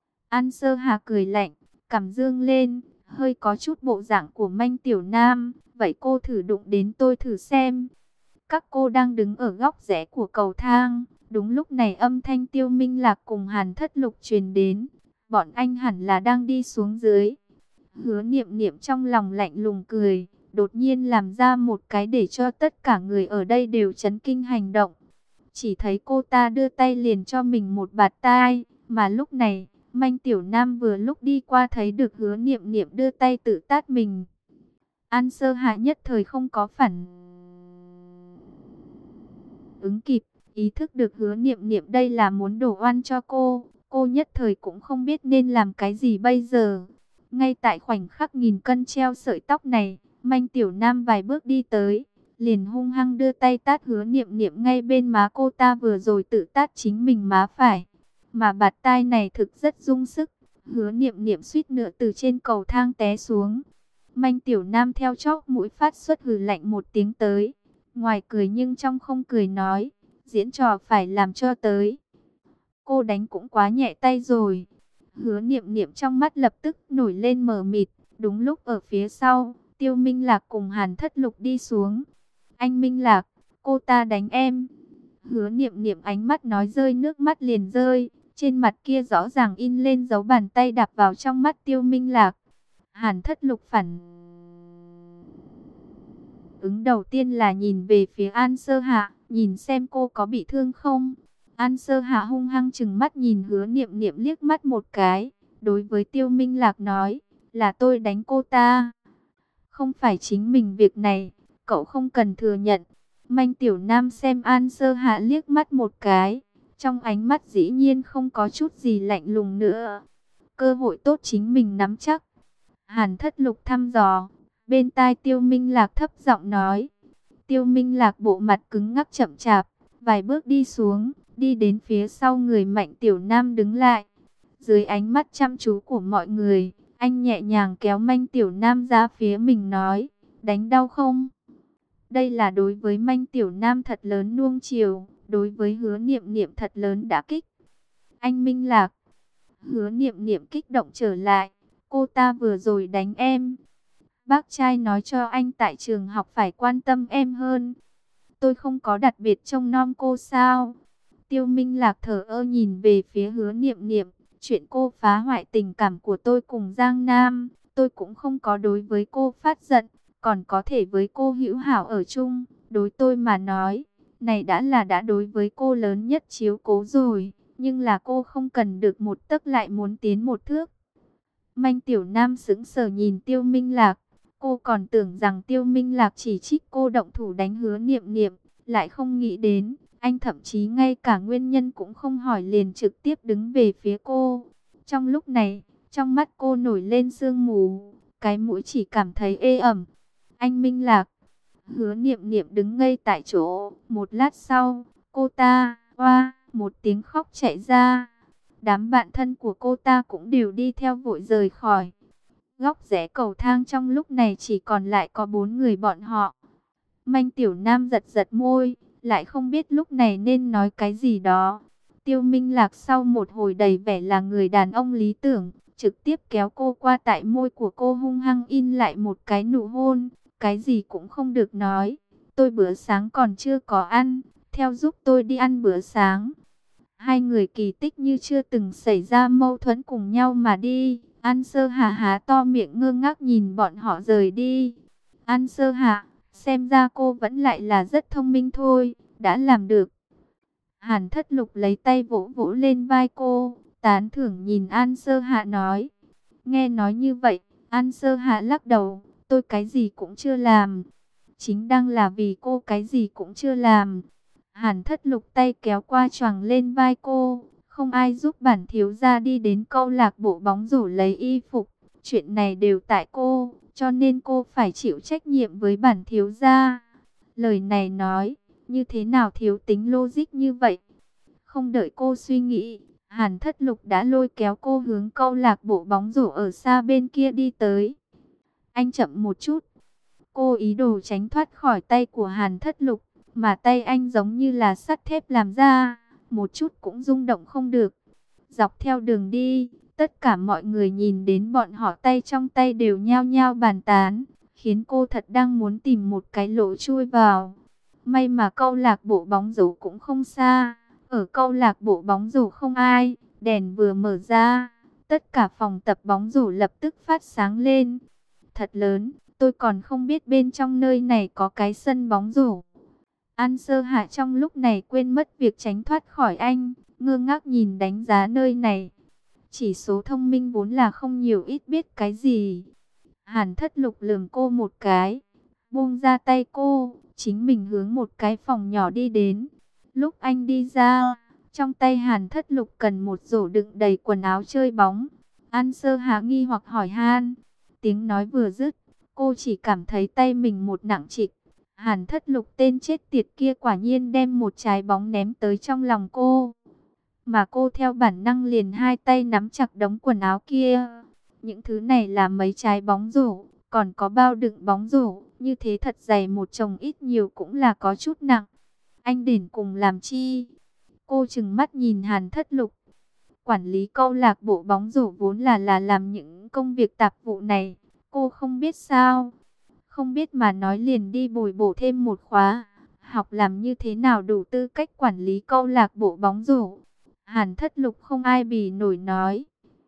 An Sơ Hạ cười lạnh, cằm dương lên, hơi có chút bộ dạng của Manh Tiểu Nam. Vậy cô thử đụng đến tôi thử xem. Các cô đang đứng ở góc rẽ của cầu thang. Đúng lúc này âm thanh Tiêu Minh Lạc cùng Hàn Thất Lục truyền đến. Bọn anh hẳn là đang đi xuống dưới. Hứa Niệm Niệm trong lòng lạnh lùng cười, đột nhiên làm ra một cái để cho tất cả người ở đây đều chấn kinh hành động. Chỉ thấy cô ta đưa tay liền cho mình một bạt tai, mà lúc này, Manh Tiểu Nam vừa lúc đi qua thấy được Hứa Niệm Niệm đưa tay tự tát mình. An Sơ Hạ nhất thời không có phản ứng kịp, ý thức được Hứa Niệm Niệm đây là muốn đổ oan cho cô nhất thời cũng không biết nên làm cái gì bây giờ. Ngay tại khoảnh khắc nghìn cân treo sợi tóc này, Manh Tiểu Nam vài bước đi tới, liền hung hăng đưa tay tát Hứa Niệm Niệm ngay bên má cô ta vừa rồi tự tát chính mình má phải. Mà bạt tai này thực rất dung sức, Hứa Niệm Niệm suýt nữa từ trên cầu thang té xuống. Manh Tiểu Nam theo chóp mũi phát xuất hừ lạnh một tiếng tới, ngoài cười nhưng trong không cười nói, diễn trò phải làm cho tới. Cô đánh cũng quá nhẹ tay rồi. Hứa Niệm Niệm trong mắt lập tức nổi lên mờ mịt. Đúng lúc ở phía sau, Tiêu Minh Lạc cùng Hàn Thất Lục đi xuống. Anh Minh Lạc, cô ta đánh em. Hứa Niệm Niệm ánh mắt nói rơi nước mắt liền rơi. Trên mặt kia rõ ràng in lên dấu bàn tay đạp vào trong mắt Tiêu Minh Lạc. Hàn Thất Lục phản ứng đầu tiên là nhìn về phía An Sơ Hạ, nhìn xem cô có bị thương không. An Sơ Hạ hung hăng trừng mắt nhìn Hứa Niệm Niệm liếc mắt một cái, đối với Tiêu Minh Lạc nói, là tôi đánh cô ta. Không phải chính mình việc này, cậu không cần thừa nhận. Manh Tiểu Nam xem An Sơ Hạ liếc mắt một cái, trong ánh mắt dĩ nhiên không có chút gì lạnh lùng nữa. Cơ hội tốt chính mình nắm chắc. Hàn Thất Lục thăm dò, bên tai Tiêu Minh Lạc thấp giọng nói. Tiêu Minh Lạc bộ mặt cứng ngắc chậm chạp, vài bước đi xuống, đi đến phía sau người Mạnh Tiểu Nam đứng lại. Dưới ánh mắt chăm chú của mọi người, anh nhẹ nhàng kéo Manh Tiểu Nam ra phía mình nói, đánh đau không? Đây là đối với Manh Tiểu Nam thật lớn nuông chiều, đối với Hứa Niệm Niệm thật lớn đả kích. Anh Minh Lạc. Hứa Niệm Niệm kích động trở lại, cô ta vừa rồi đánh em. Bác trai nói cho anh tại trường học phải quan tâm em hơn. Tôi không có đặc biệt trông nom cô sao? Tiêu Minh Lạc thở ơ nhìn về phía Hứa Niệm Niệm. Chuyện cô phá hoại tình cảm của tôi cùng Giang Nam, tôi cũng không có đối với cô phát giận, còn có thể với cô hữu hảo ở chung. Đối tôi mà nói, này đã đối với cô lớn nhất chiếu cố rồi, nhưng là cô không cần được một tấc lại muốn tiến một thước. Manh Tiểu Nam sững sờ nhìn Tiêu Minh Lạc, cô còn tưởng rằng Tiêu Minh Lạc chỉ trích cô động thủ đánh Hứa Niệm Niệm, lại không nghĩ đến, anh thậm chí ngay cả nguyên nhân cũng không hỏi liền trực tiếp đứng về phía cô. Trong lúc này, trong mắt cô nổi lên sương mù, cái mũi chỉ cảm thấy ê ẩm. Anh Minh Lạc. Hứa Niệm Niệm đứng ngây tại chỗ, một lát sau, cô ta, oa, một tiếng khóc chạy ra. Đám bạn thân của cô ta cũng đều đi theo vội rời khỏi. Góc rẽ cầu thang trong lúc này chỉ còn lại có 4 người bọn họ. Manh Tiểu Nam giật giật môi, lại không biết lúc này nên nói cái gì đó. Tiêu Minh Lạc sau một hồi đầy vẻ là người đàn ông lý tưởng, trực tiếp kéo cô qua tại môi của cô hung hăng in lại một cái nụ hôn, cái gì cũng không được nói. Tôi bữa sáng còn chưa có ăn, theo giúp tôi đi ăn bữa sáng. Hai người kỳ tích như chưa từng xảy ra mâu thuẫn cùng nhau mà đi. An Sơ Hạ há to miệng ngơ ngác nhìn bọn họ rời đi. An Sơ Hạ, xem ra cô vẫn lại là rất thông minh thôi, đã làm được. Hàn Thất Lục lấy tay vỗ vỗ lên vai cô, tán thưởng nhìn An Sơ Hạ nói. Nghe nói như vậy, An Sơ Hạ lắc đầu, tôi cái gì cũng chưa làm. Chính đang là vì cô cái gì cũng chưa làm. Hàn Thất Lục tay kéo qua choàng lên vai cô, không ai giúp bản thiếu gia đi đến câu lạc bộ bóng rổ lấy y phục. Chuyện này đều tại cô, cho nên cô phải chịu trách nhiệm với bản thiếu gia. Lời này nói, như thế nào thiếu tính logic như vậy? Không đợi cô suy nghĩ, Hàn Thất Lục đã lôi kéo cô hướng câu lạc bộ bóng rổ ở xa bên kia đi tới. Anh chậm một chút. Cô ý đồ tránh thoát khỏi tay của Hàn Thất Lục, mà tay anh giống như là sắt thép làm ra, một chút cũng rung động không được. Dọc theo đường đi, tất cả mọi người nhìn đến bọn họ tay trong tay đều nhao nhao bàn tán, khiến cô thật đang muốn tìm một cái lỗ chui vào. May mà câu lạc bộ bóng rổ cũng không xa, ở câu lạc bộ bóng rổ không ai, đèn vừa mở ra, tất cả phòng tập bóng rổ lập tức phát sáng lên. Thật lớn, tôi còn không biết bên trong nơi này có cái sân bóng rổ. An Sơ Hạ trong lúc này quên mất việc tránh thoát khỏi anh, ngơ ngác nhìn đánh giá nơi này. Chỉ số thông minh vốn là không nhiều ít biết cái gì. Hàn Thất Lục lườm cô một cái, buông ra tay cô, chính mình hướng một cái phòng nhỏ đi đến. Lúc anh đi ra, trong tay Hàn Thất Lục cần một rổ đựng đầy quần áo chơi bóng. An Sơ Hạ nghi hoặc hỏi han, tiếng nói vừa dứt, cô chỉ cảm thấy tay mình một nặng trịch. Hàn Thất Lục tên chết tiệt kia quả nhiên đem một trái bóng ném tới trong lòng cô. Mà cô theo bản năng liền hai tay nắm chặt đống quần áo kia. Những thứ này là mấy trái bóng rổ, còn có bao đựng bóng rổ, như thế thật dày một chồng ít nhiều cũng là có chút nặng. Anh đến cùng làm chi? Cô trừng mắt nhìn Hàn Thất Lục. Quản lý câu lạc bộ bóng rổ vốn là làm những công việc tạp vụ này, cô không biết sao? Không biết mà nói liền đi bồi bổ thêm một khóa, học làm như thế nào đủ tư cách quản lý câu lạc bộ bóng rổ. Hàn Thất Lục không ai bì nổi nói.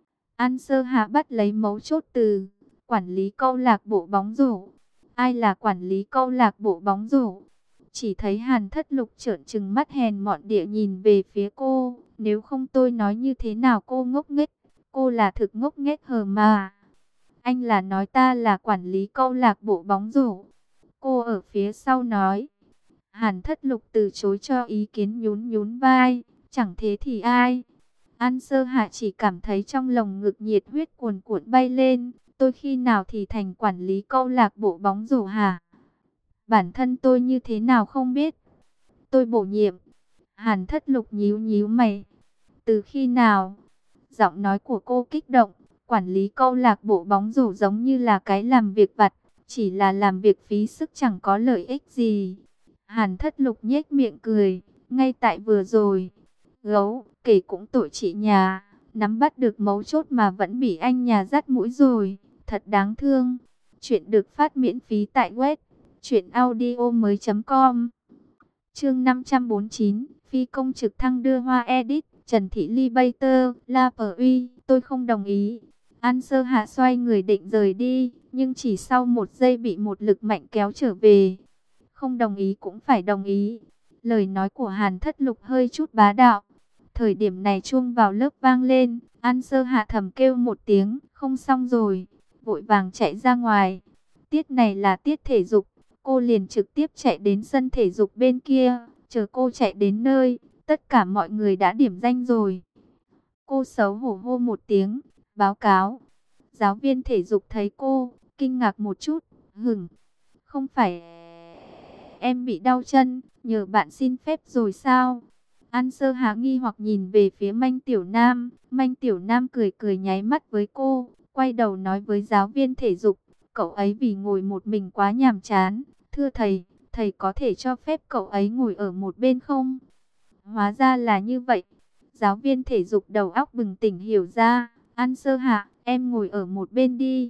An Sơ Hạ bắt lấy mấu chốt từ quản lý câu lạc bộ bóng rổ. Ai là quản lý câu lạc bộ bóng rổ? Chỉ thấy Hàn Thất Lục trợn trừng mắt hèn mọn địa nhìn về phía cô. Nếu không tôi nói như thế nào cô ngốc nghếch? Cô là thực ngốc nghếch hờ mà. Anh là nói ta là quản lý câu lạc bộ bóng rổ. Cô ở phía sau nói. Hàn Thất Lục từ chối cho ý kiến nhún nhún vai. Chẳng thế thì ai? An Sơ Hạ chỉ cảm thấy trong lồng ngực nhiệt huyết cuồn cuộn bay lên. Tôi khi nào thì thành quản lý câu lạc bộ bóng rổ hả? Bản thân tôi như thế nào không biết. Tôi bổ nhiệm. Hàn Thất Lục nhíu nhíu mày. Từ khi nào? Giọng nói của cô kích động. Quản lý câu lạc bộ bóng rổ giống như là cái làm việc vặt, chỉ là làm việc phí sức chẳng có lợi ích gì. Hàn Thất Lục nhếch miệng cười, ngay tại vừa rồi, gấu, kể cũng tội chị nhà, nắm bắt được mấu chốt mà vẫn bị anh nhà dắt mũi rồi, thật đáng thương. Chuyện được phát miễn phí tại web truyệnaudiomoi.com. Chương 549, phi công trực thăng đưa hoa edit, Trần Thị Ly Bater, La Uy, tôi không đồng ý. An Sơ Hạ xoay người định rời đi, nhưng chỉ sau một giây bị một lực mạnh kéo trở về. Không đồng ý cũng phải đồng ý. Lời nói của Hàn Thất Lục hơi chút bá đạo. Thời điểm này chuông vào lớp vang lên, An Sơ Hạ thầm kêu một tiếng, không xong rồi, vội vàng chạy ra ngoài. Tiết này là tiết thể dục, cô liền trực tiếp chạy đến sân thể dục bên kia, chờ cô chạy đến nơi, tất cả mọi người đã điểm danh rồi. Cô xấu hổ hô một tiếng, báo cáo. Giáo viên thể dục thấy cô, kinh ngạc một chút, không phải em bị đau chân, nhờ bạn xin phép rồi sao? An Sơ Hà nghi hoặc nhìn về phía Manh Tiểu Nam, Manh Tiểu Nam cười cười nháy mắt với cô, quay đầu nói với giáo viên thể dục, cậu ấy vì ngồi một mình quá nhàm chán, thưa thầy, thầy có thể cho phép cậu ấy ngồi ở một bên không? Hóa ra là như vậy. Giáo viên thể dục đầu óc bừng tỉnh hiểu ra, An Sơ Hạ, em ngồi ở một bên đi.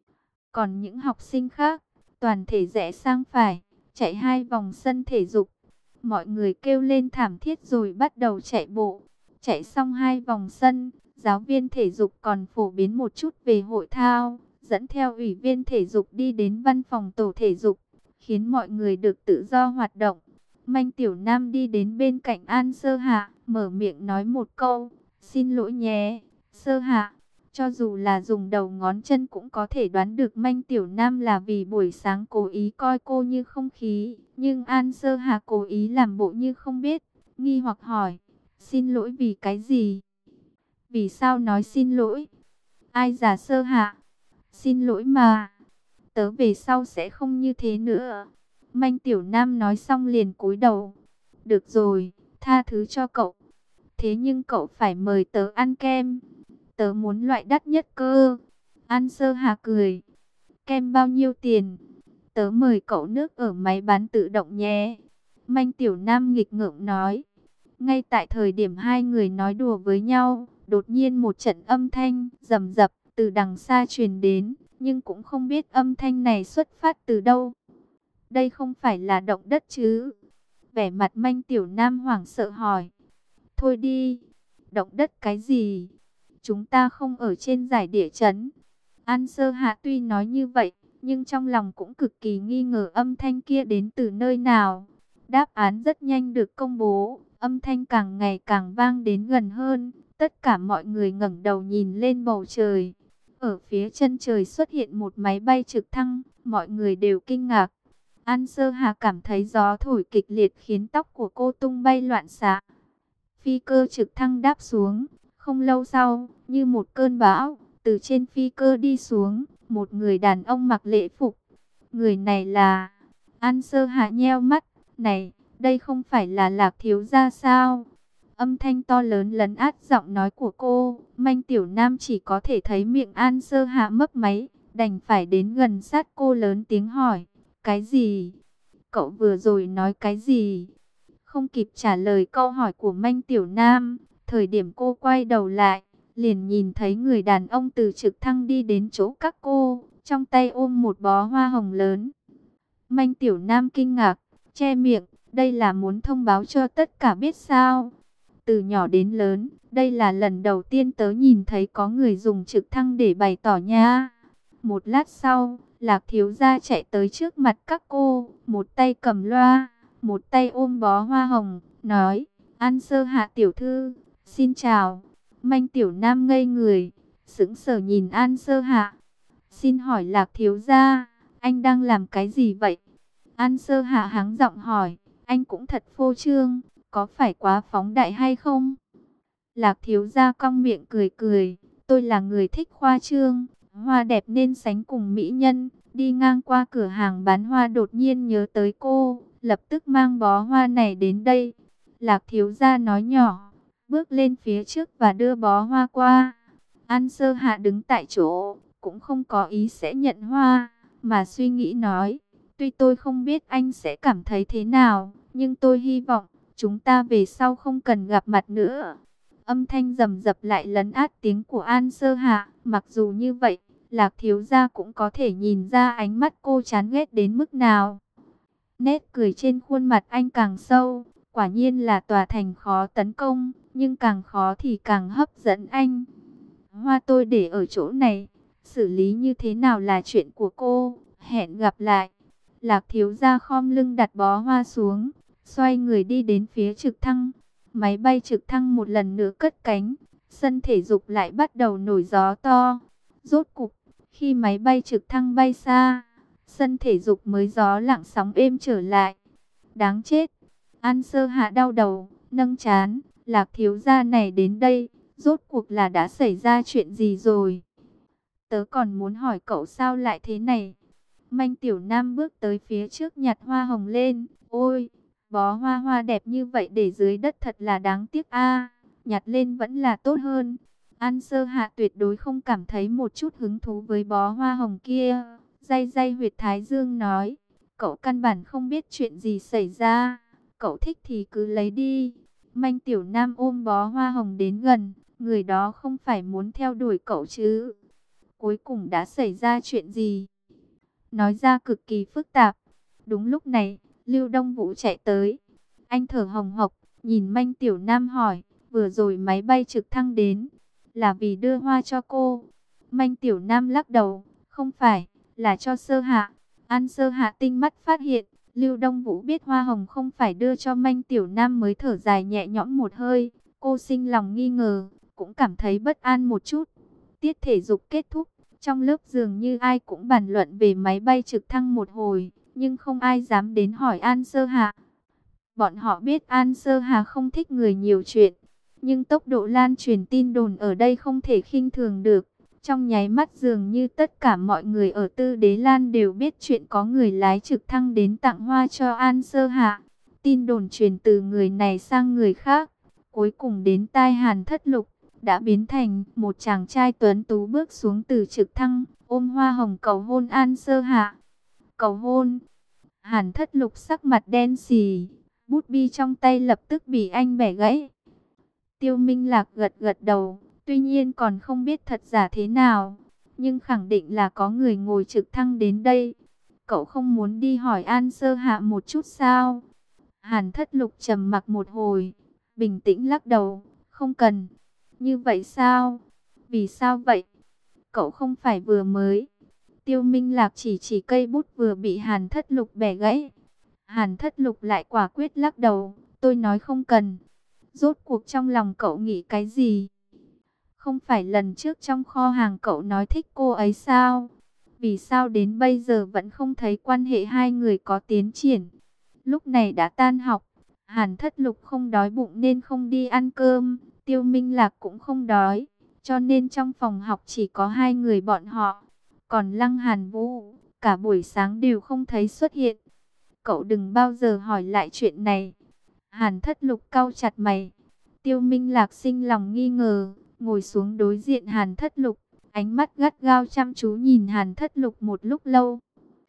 Còn những học sinh khác, toàn thể rẽ sang phải, chạy 2 vòng sân thể dục. Mọi người kêu lên thảm thiết rồi bắt đầu chạy bộ. Chạy xong 2 vòng sân, giáo viên thể dục còn phổ biến một chút về hội thao, dẫn theo ủy viên thể dục đi đến văn phòng tổ thể dục, khiến mọi người được tự do hoạt động. Manh Tiểu Nam đi đến bên cạnh An Sơ Hạ, mở miệng nói một câu, xin lỗi nhé, Sơ Hạ. Cho dù là dùng đầu ngón chân cũng có thể đoán được Manh Tiểu Nam là vì buổi sáng cố ý coi cô như không khí. Nhưng An Sơ Hạ cố ý làm bộ như không biết, nghi hoặc hỏi, xin lỗi vì cái gì? Vì sao nói xin lỗi? Ai già Sơ Hạ? Xin lỗi mà, tớ về sau sẽ không như thế nữa. Manh Tiểu Nam nói xong liền cúi đầu. Được rồi, tha thứ cho cậu. Thế nhưng cậu phải mời tớ ăn kem. Tớ muốn loại đắt nhất cơ. An Sơ Hà cười. Kem bao nhiêu tiền? Tớ mời cậu nước ở máy bán tự động nhé. Manh Tiểu Nam nghịch ngợm nói. Ngay tại thời điểm hai người nói đùa với nhau, đột nhiên một trận âm thanh rầm rập từ đằng xa truyền đến, nhưng cũng không biết âm thanh này xuất phát từ đâu. Đây không phải là động đất chứ? Vẻ mặt Manh Tiểu Nam hoảng sợ hỏi. Thôi đi, động đất cái gì? Chúng ta không ở trên giải địa chấn. An Sơ Hạ tuy nói như vậy, nhưng trong lòng cũng cực kỳ nghi ngờ âm thanh kia đến từ nơi nào. Đáp án rất nhanh được công bố, âm thanh càng ngày càng vang đến gần hơn. Tất cả mọi người ngẩng đầu nhìn lên bầu trời. Ở phía chân trời xuất hiện một máy bay trực thăng, mọi người đều kinh ngạc. An Sơ Hà cảm thấy gió thổi kịch liệt khiến tóc của cô tung bay loạn xạ. Phi cơ trực thăng đáp xuống, không lâu sau, như một cơn bão, từ trên phi cơ đi xuống, một người đàn ông mặc lễ phục. Người này là... An Sơ Hạ nheo mắt, này, đây không phải là Lạc thiếu gia sao? Âm thanh to lớn lấn át giọng nói của cô, Manh Tiểu Nam chỉ có thể thấy miệng An Sơ Hạ mấp máy, đành phải đến gần sát cô lớn tiếng hỏi, cái gì? Cậu vừa rồi nói cái gì? Không kịp trả lời câu hỏi của Manh Tiểu Nam, thời điểm cô quay đầu lại, liền nhìn thấy người đàn ông từ trực thăng đi đến chỗ các cô, trong tay ôm một bó hoa hồng lớn. Manh Tiểu Nam kinh ngạc, che miệng, đây là muốn thông báo cho tất cả biết sao? Từ nhỏ đến lớn, đây là lần đầu tiên tớ nhìn thấy có người dùng trực thăng để bày tỏ nha. Một lát sau, Lạc thiếu gia chạy tới trước mặt các cô, một tay cầm loa, một tay ôm bó hoa hồng, nói, An Sơ Hạ tiểu thư, xin chào. Manh Tiểu Nam ngây người, sững sờ nhìn An Sơ Hạ. Xin hỏi Lạc thiếu gia, anh đang làm cái gì vậy? An Sơ Hạ hắng giọng hỏi, anh cũng thật phô trương, có phải quá phóng đại hay không? Lạc thiếu gia cong miệng cười cười, tôi là người thích khoa trương, hoa đẹp nên sánh cùng mỹ nhân. Đi ngang qua cửa hàng bán hoa đột nhiên nhớ tới cô, lập tức mang bó hoa này đến đây. Lạc thiếu gia nói nhỏ, bước lên phía trước và đưa bó hoa qua. An Sơ Hạ đứng tại chỗ, cũng không có ý sẽ nhận hoa, mà suy nghĩ nói, tuy tôi không biết anh sẽ cảm thấy thế nào, nhưng tôi hy vọng chúng ta về sau không cần gặp mặt nữa. Âm thanh rầm rập lại lấn át tiếng của An Sơ Hạ, mặc dù như vậy, Lạc thiếu gia cũng có thể nhìn ra ánh mắt cô chán ghét đến mức nào. Nét cười trên khuôn mặt anh càng sâu, quả nhiên là tòa thành khó tấn công, nhưng càng khó thì càng hấp dẫn anh. Hoa tôi để ở chỗ này, xử lý như thế nào là chuyện của cô, hẹn gặp lại. Lạc thiếu gia khom lưng đặt bó hoa xuống, xoay người đi đến phía trực thăng. Máy bay trực thăng một lần nữa cất cánh, sân thể dục lại bắt đầu nổi gió to. Rốt cục, khi máy bay trực thăng bay xa, sân thể dục mới gió lặng sóng êm trở lại. Đáng chết, An Sơ Hạ đau đầu, nâng trán, Lạc thiếu gia này đến đây, rốt cuộc là đã xảy ra chuyện gì rồi? Tớ còn muốn hỏi cậu sao lại thế này. Manh Tiểu Nam bước tới phía trước nhặt hoa hồng lên. Ôi, bó hoa hoa đẹp như vậy để dưới đất thật là đáng tiếc a. Nhặt lên vẫn là tốt hơn. An Sơ Hạ tuyệt đối không cảm thấy một chút hứng thú với bó hoa hồng kia. Day day huyệt thái dương nói, cậu căn bản không biết chuyện gì xảy ra. Cậu thích thì cứ lấy đi. Manh Tiểu Nam ôm bó hoa hồng đến gần. Người đó không phải muốn theo đuổi cậu chứ? Cuối cùng đã xảy ra chuyện gì? Nói ra cực kỳ phức tạp. Đúng lúc này, Lưu Đông Vũ chạy tới. Anh thở hồng hộc, nhìn Manh Tiểu Nam hỏi, vừa rồi máy bay trực thăng đến, là vì đưa hoa cho cô? Manh Tiểu Nam lắc đầu, không phải, là cho Sơ Hạ. An Sơ Hạ tinh mắt phát hiện, Lưu Đông Vũ biết hoa hồng không phải đưa cho Manh Tiểu Nam mới thở dài nhẹ nhõm một hơi. Cô sinh lòng nghi ngờ, cũng cảm thấy bất an một chút. Tiết thể dục kết thúc, trong lớp dường như ai cũng bàn luận về máy bay trực thăng một hồi, nhưng không ai dám đến hỏi An Sơ Hạ. Bọn họ biết An Sơ Hà không thích người nhiều chuyện, nhưng tốc độ lan truyền tin đồn ở đây không thể khinh thường được. Trong nháy mắt dường như tất cả mọi người ở Tư Đế Lan đều biết chuyện có người lái trực thăng đến tặng hoa cho An Sơ Hạ. Tin đồn truyền từ người này sang người khác, cuối cùng đến tai Hàn Thất Lục, đã biến thành một chàng trai tuấn tú bước xuống từ trực thăng, ôm hoa hồng cầu hôn An Sơ Hạ. Cầu hôn? Hàn Thất Lục sắc mặt đen xì, bút bi trong tay lập tức bị anh bẻ gãy. Tiêu Minh Lạc gật gật đầu, tuy nhiên còn không biết thật giả thế nào, nhưng khẳng định là có người ngồi trực thăng đến đây. Cậu không muốn đi hỏi An Sơ Hạ một chút sao? Hàn Thất Lục trầm mặc một hồi, bình tĩnh lắc đầu, không cần. Như vậy sao? Vì sao vậy? Cậu không phải vừa mới. Tiêu Minh Lạc chỉ cây bút vừa bị Hàn Thất Lục bẻ gãy. Hàn Thất Lục lại quả quyết lắc đầu, tôi nói không cần. Rốt cuộc trong lòng cậu nghĩ cái gì? Không phải lần trước trong kho hàng cậu nói thích cô ấy sao? Vì sao đến bây giờ vẫn không thấy quan hệ hai người có tiến triển? Lúc này đã tan học, Hàn Thất Lục không đói bụng nên không đi ăn cơm, Tiêu Minh Lạc cũng không đói, cho nên trong phòng học chỉ có hai người bọn họ. Còn Lăng Hàn Vũ, cả buổi sáng đều không thấy xuất hiện. Cậu đừng bao giờ hỏi lại chuyện này. Hàn Thất Lục cau chặt mày. Tiêu Minh Lạc sinh lòng nghi ngờ, ngồi xuống đối diện Hàn Thất Lục, ánh mắt gắt gao chăm chú nhìn Hàn Thất Lục một lúc lâu.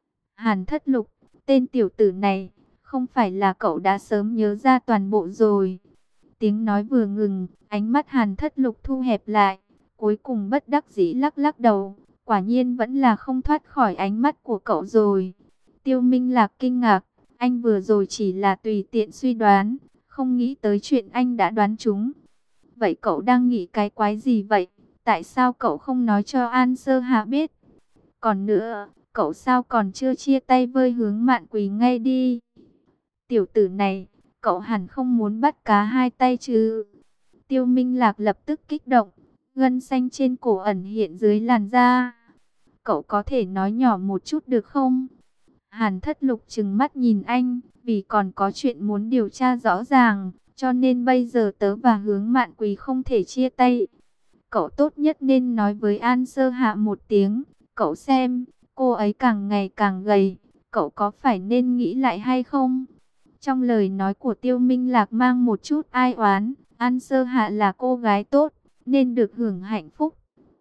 Hàn Thất Lục, tên tiểu tử này, không phải là cậu đã sớm nhớ ra toàn bộ rồi? Tiếng nói vừa ngừng, ánh mắt Hàn Thất Lục thu hẹp lại, cuối cùng bất đắc dĩ lắc lắc đầu, quả nhiên vẫn là không thoát khỏi ánh mắt của cậu rồi. Tiêu Minh Lạc kinh ngạc, anh vừa rồi chỉ là tùy tiện suy đoán, không nghĩ tới chuyện anh đã đoán trúng. Vậy cậu đang nghĩ cái quái gì vậy? Tại sao cậu không nói cho An Sơ Hạ biết? Còn nữa, cậu sao còn chưa chia tay với Hướng Mạn Quỳ ngay đi? Tiểu tử này, cậu hẳn không muốn bắt cá hai tay chứ? Tiêu Minh Lạc lập tức kích động, gân xanh trên cổ ẩn hiện dưới làn da. Cậu có thể nói nhỏ một chút được không? Hàn Thất Lục trừng mắt nhìn anh, vì còn có chuyện muốn điều tra rõ ràng, cho nên bây giờ tớ và Hướng Mạn Quỳ không thể chia tay. Cậu tốt nhất nên nói với An Sơ Hạ một tiếng, cậu xem, cô ấy càng ngày càng gầy, cậu có phải nên nghĩ lại hay không? Trong lời nói của Tiêu Minh Lạc mang một chút ai oán, An Sơ Hạ là cô gái tốt, nên được hưởng hạnh phúc.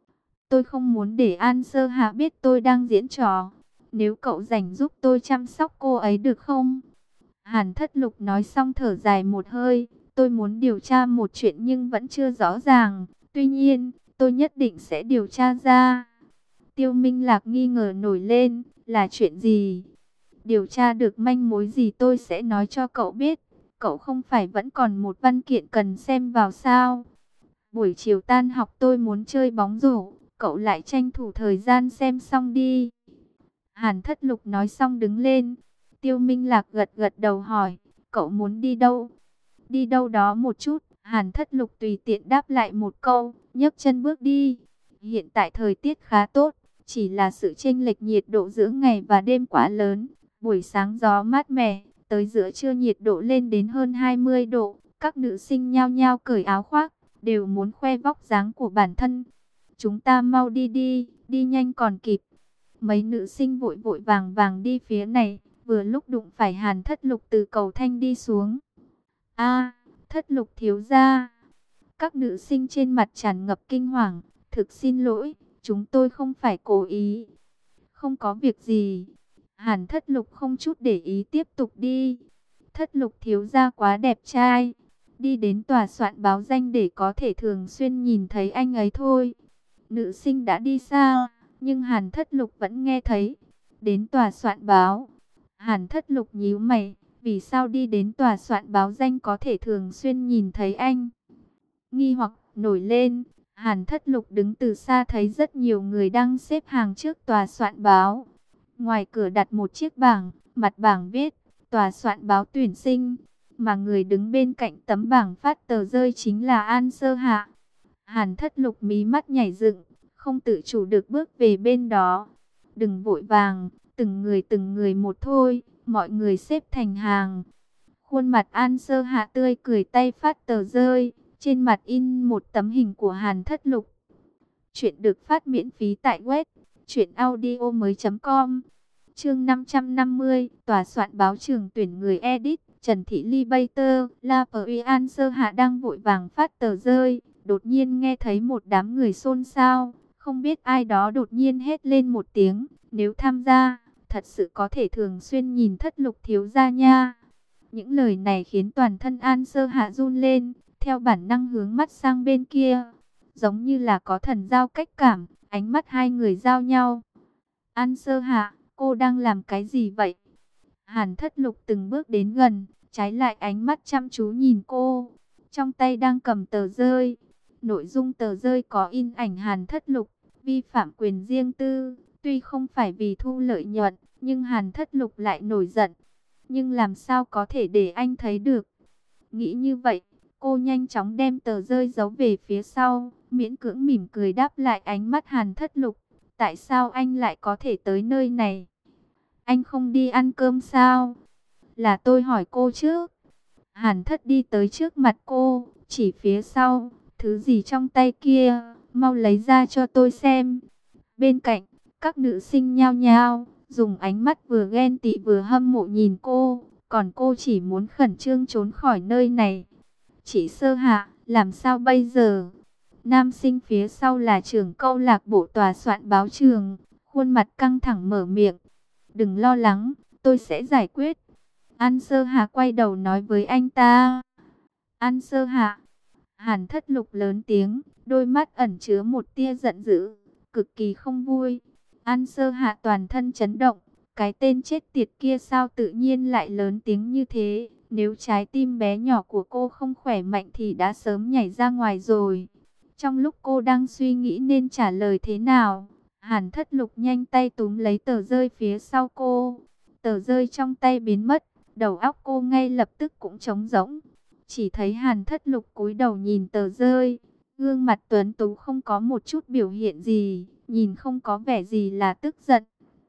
Tôi không muốn để An Sơ Hạ biết tôi đang diễn trò. Nếu cậu rảnh giúp tôi chăm sóc cô ấy được không? Hàn Thất Lục nói xong thở dài một hơi. Tôi muốn điều tra một chuyện nhưng vẫn chưa rõ ràng. Tuy nhiên, tôi nhất định sẽ điều tra ra. Tiêu Minh Lạc nghi ngờ nổi lên. Là chuyện gì? Điều tra được manh mối gì tôi sẽ nói cho cậu biết. Cậu không phải vẫn còn một văn kiện cần xem vào sao? Buổi chiều tan học tôi muốn chơi bóng rổ. Cậu lại tranh thủ thời gian xem xong đi. Hàn Thất Lục nói xong đứng lên. Tiêu Minh Lạc gật gật đầu hỏi. Cậu muốn đi đâu? Đi đâu đó một chút. Hàn Thất Lục tùy tiện đáp lại một câu. Nhấc chân bước đi. Hiện tại thời tiết khá tốt. Chỉ là sự chênh lệch nhiệt độ giữa ngày và đêm quá lớn. Buổi sáng gió mát mẻ. Tới giữa trưa nhiệt độ lên đến hơn 20 độ. Các nữ sinh nhao nhao cởi áo khoác. Đều muốn khoe vóc dáng của bản thân. Chúng ta mau đi đi. Đi nhanh còn kịp. Mấy nữ sinh vội vội vàng vàng đi phía này, vừa lúc đụng phải Hàn Thất Lục từ cầu thang đi xuống. A, Thất Lục thiếu gia. Các nữ sinh trên mặt tràn ngập kinh hoàng, thực xin lỗi, chúng tôi không phải cố ý. Không có việc gì. Hàn Thất Lục không chút để ý tiếp tục đi. Thất Lục thiếu gia quá đẹp trai. Đi đến tòa soạn báo danh để có thể thường xuyên nhìn thấy anh ấy thôi. Nữ sinh đã đi xa, nhưng Hàn Thất Lục vẫn nghe thấy. Đến tòa soạn báo. Hàn Thất Lục nhíu mày. Vì sao đi đến tòa soạn báo danh có thể thường xuyên nhìn thấy anh? Nghi hoặc nổi lên. Hàn Thất Lục đứng từ xa thấy rất nhiều người đang xếp hàng trước tòa soạn báo. Ngoài cửa đặt một chiếc bảng. Mặt bảng viết tòa soạn báo tuyển sinh. Mà người đứng bên cạnh tấm bảng phát tờ rơi chính là An Sơ Hạ. Hàn Thất Lục mí mắt nhảy dựng, không tự chủ được bước về bên đó. Đừng vội vàng, từng người một thôi, mọi người xếp thành hàng. Khuôn mặt An Sơ Hạ tươi cười tay phát tờ rơi, trên mặt in một tấm hình của Hàn Thất Lục. Chuyện được phát miễn phí tại web truyệnaudiomoi.com. Chương 550, tòa soạn báo trường tuyển người edit, Trần Thị Ly Bater, La Pui An Sơ Hạ đang vội vàng phát tờ rơi. Đột nhiên nghe thấy một đám người xôn xao, không biết ai đó đột nhiên hét lên một tiếng, nếu tham gia, thật sự có thể thường xuyên nhìn Thất Lục thiếu gia nha. Những lời này khiến toàn thân An Sơ Hạ run lên, theo bản năng hướng mắt sang bên kia, giống như là có thần giao cách cảm, ánh mắt hai người giao nhau. An Sơ Hạ, cô đang làm cái gì vậy? Hàn Thất Lục từng bước đến gần, trái lại ánh mắt chăm chú nhìn cô, trong tay đang cầm tờ rơi. Nội dung tờ rơi có in ảnh Hàn Thất Lục, vi phạm quyền riêng tư. Tuy không phải vì thu lợi nhuận, nhưng Hàn Thất Lục lại nổi giận. Nhưng làm sao có thể để anh thấy được? Nghĩ như vậy, cô nhanh chóng đem tờ rơi giấu về phía sau, miễn cưỡng mỉm cười đáp lại ánh mắt Hàn Thất Lục. Tại sao anh lại có thể tới nơi này? Anh không đi ăn cơm sao? Là tôi hỏi cô trước. Hàn Thất đi tới trước mặt cô, chỉ phía sau. Thứ gì trong tay kia, mau lấy ra cho tôi xem. Bên cạnh, các nữ sinh nhao nhao, dùng ánh mắt vừa ghen tị vừa hâm mộ nhìn cô. Còn cô chỉ muốn khẩn trương trốn khỏi nơi này. Chị Sơ Hạ, làm sao bây giờ? Nam sinh phía sau là trưởng câu lạc bộ tòa soạn báo trường, khuôn mặt căng thẳng mở miệng. Đừng lo lắng, tôi sẽ giải quyết. An Sơ Hạ quay đầu nói với anh ta. An Sơ Hạ. Hàn Thất Lục lớn tiếng, đôi mắt ẩn chứa một tia giận dữ, cực kỳ không vui. An Sơ Hạ toàn thân chấn động, cái tên chết tiệt kia sao tự nhiên lại lớn tiếng như thế? Nếu trái tim bé nhỏ của cô không khỏe mạnh thì đã sớm nhảy ra ngoài rồi. Trong lúc cô đang suy nghĩ nên trả lời thế nào, Hàn Thất Lục nhanh tay túm lấy tờ rơi phía sau cô. Tờ rơi trong tay biến mất, đầu óc cô ngay lập tức cũng trống rỗng. Chỉ thấy Hàn Thất Lục cúi đầu nhìn tờ rơi, gương mặt tuấn tú không có một chút biểu hiện gì, nhìn không có vẻ gì là tức giận.